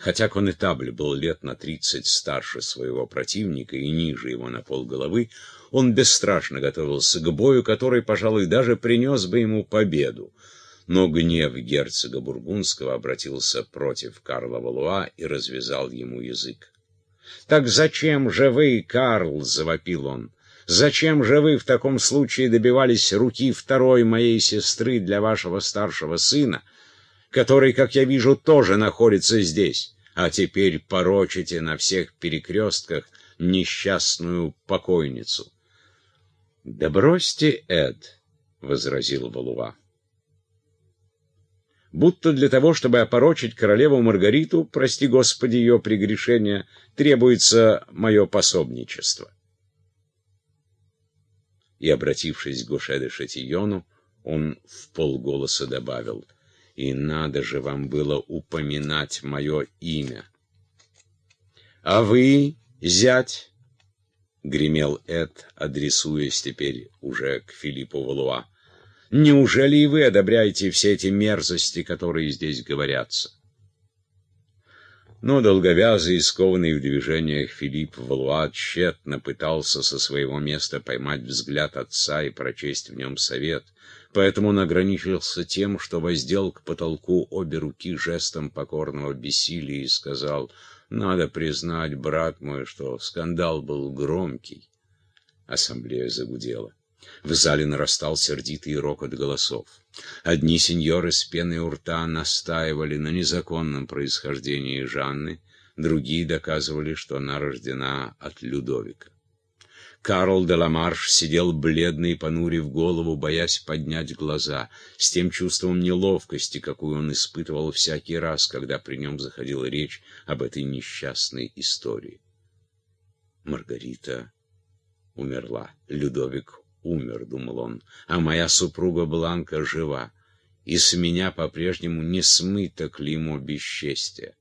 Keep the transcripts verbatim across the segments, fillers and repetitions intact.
Хотя конетабль был лет на тридцать старше своего противника и ниже его на полголовы, он бесстрашно готовился к бою, который, пожалуй, даже принес бы ему победу. Но гнев герцога Бургундского обратился против Карла Валуа и развязал ему язык. «Так зачем же вы, Карл, — завопил он, — зачем же вы в таком случае добивались руки второй моей сестры для вашего старшего сына, который, как я вижу, тоже находится здесь, а теперь порочите на всех перекрестках несчастную покойницу?» «Да бросьте, Эд, — возразил Валуа. Будто для того, чтобы опорочить королеву Маргариту, прости Господи ее прегрешения, требуется мое пособничество. И, обратившись к Гоше де Шатильону, он вполголоса добавил: «И надо же вам было упоминать мое имя». «А вы, зять?» — гремел Эд, адресуясь теперь уже к Филиппу Валуа. «Неужели и вы одобряете все эти мерзости, которые здесь говорятся?» Но долговязый и скованный в движениях Филипп Валуа тщетно пытался со своего места поймать взгляд отца и прочесть в нем совет, поэтому он ограничился тем, что воздел к потолку обе руки жестом покорного бессилия и сказал: «Надо признать, брат мой, что скандал был громкий». Ассамблея загудела. В зале нарастал сердитый рокот голосов. Одни сеньоры с пеной у рта настаивали на незаконном происхождении Жанны, другие доказывали, что она рождена от Людовика. Карл де ла Марш сидел бледный, понурив голову, боясь поднять глаза, с тем чувством неловкости, какую он испытывал всякий раз, когда при нем заходила речь об этой несчастной истории. Маргарита умерла, Людовик умер, думал он, а моя супруга Бланка жива, и с меня по-прежнему не смыто клеймо бесчестия.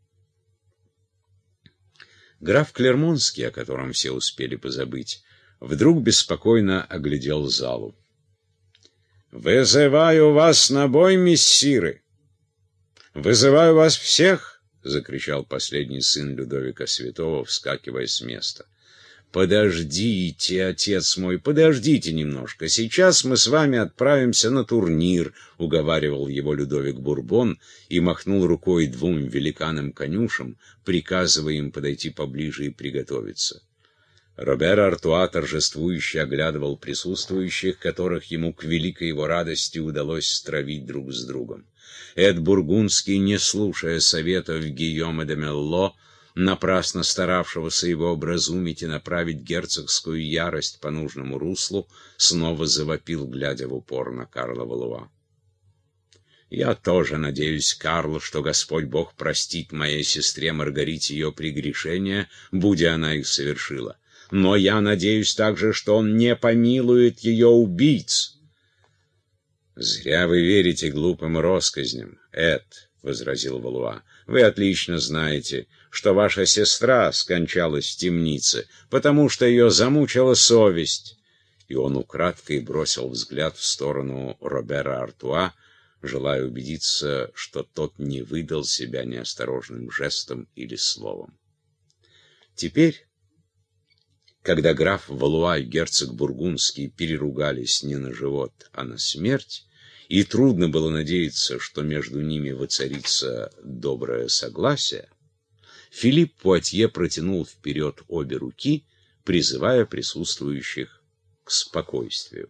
Граф Клермонский, о котором все успели позабыть, вдруг беспокойно оглядел залу. «Вызываю вас на бой, мессиры! Вызываю вас всех!» — закричал последний сын Людовика Святого, вскакивая с места. «Подождите, отец мой, подождите немножко. Сейчас мы с вами отправимся на турнир», — уговаривал его Людовик Бурбон и махнул рукой двум великанам-конюшам, приказывая им подойти поближе и приготовиться. Робер Артуа торжествующе оглядывал присутствующих, которых ему к великой его радости удалось стравить друг с другом. Эд Бургундский, не слушая советов Гийома де Мелло, напрасно старавшегося его образумить и направить герцогскую ярость по нужному руслу, снова завопил, глядя в упор на Карла Валуа. «Я тоже надеюсь, Карл, что Господь Бог простит моей сестре Маргарите ее прегрешения, будя она их совершила. Но я надеюсь также, что Он не помилует ее убийц». «Зря вы верите глупым россказням, Эд», — возразил Валуа. «Вы отлично знаете, что ваша сестра скончалась в темнице, потому что ее замучила совесть». И он украдкой бросил взгляд в сторону Робера Артуа, желая убедиться, что тот не выдал себя неосторожным жестом или словом. Теперь, когда граф Валуа и герцог Бургундский переругались не на живот, а на смерть, и трудно было надеяться, что между ними воцарится доброе согласие, Филипп Пуатье протянул вперед обе руки, призывая присутствующих к спокойствию.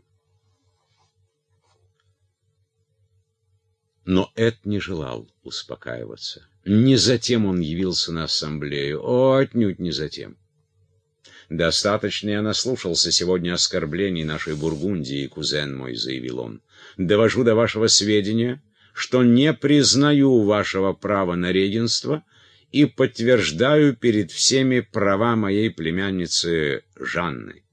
Но Эд не желал успокаиваться. Не затем он явился на ассамблею, о, отнюдь не затем. «Достаточно я наслушался сегодня оскорблений нашей Бургундии, кузен мой», — заявил он. «Довожу до вашего сведения, что не признаю вашего права на регенство и подтверждаю перед всеми права моей племянницы Жанны».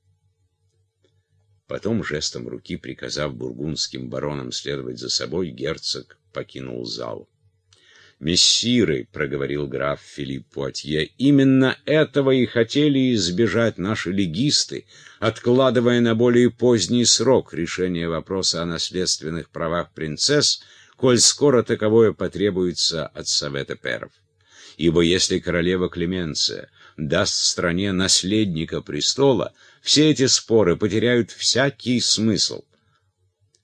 Потом, жестом руки приказав бургундским баронам следовать за собой, герцог покинул зал. «Мессиры», — проговорил граф Филипп Пуатье, — «именно этого и хотели избежать наши легисты, откладывая на более поздний срок решение вопроса о наследственных правах принцесс, коль скоро таковое потребуется от Совета Перов. ибо если королева Клеменция даст стране наследника престола, все эти споры потеряют всякий смысл.